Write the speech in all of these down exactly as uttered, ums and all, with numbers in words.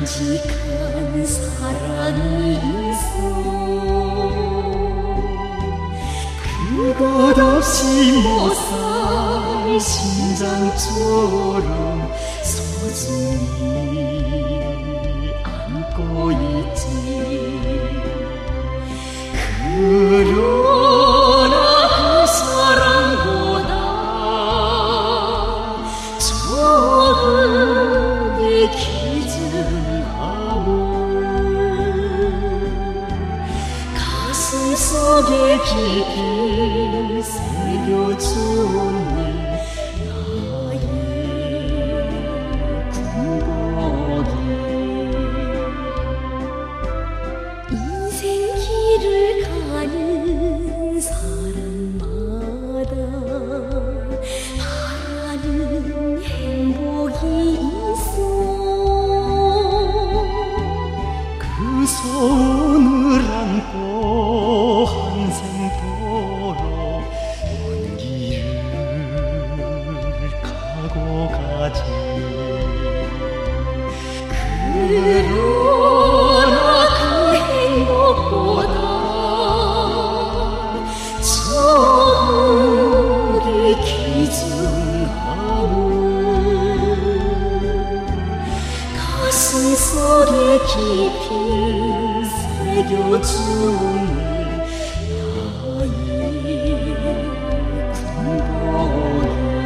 간직한 사랑이 있어 그것 없이 못 살 심장처럼 소중히 안고 있지 그러나 그 사랑보다 조금의 기증함을 가슴 속에 깊이 새겨주네 나의 군복이 인생 길을 가는 사람마다 바라는 행복이 있어 그 소원을 안고 한생도록 먼 길을 가고 가지 그러나 그 행복보다 저물이 귀중함을 가슴 속에 깊이 새겨주네 나의 군복이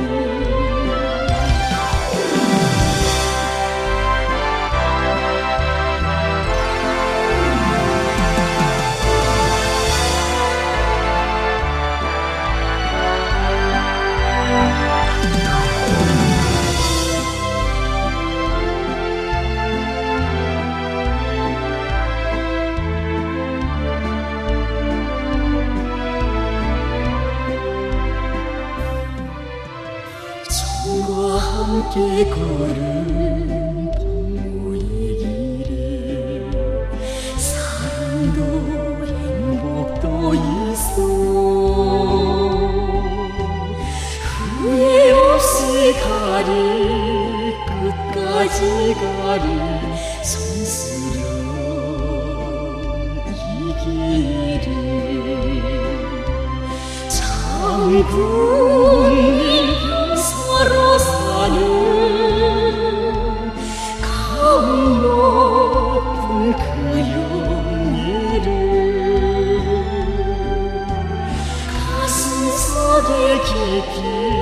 정과 함께 걸은 부모의 길에 사랑도 행복도 있어 후회 없이 가리 끝까지 가리 손수련 이 길을 장군님 서로 사는 강 높은 그 영예를 가슴 속에 깊이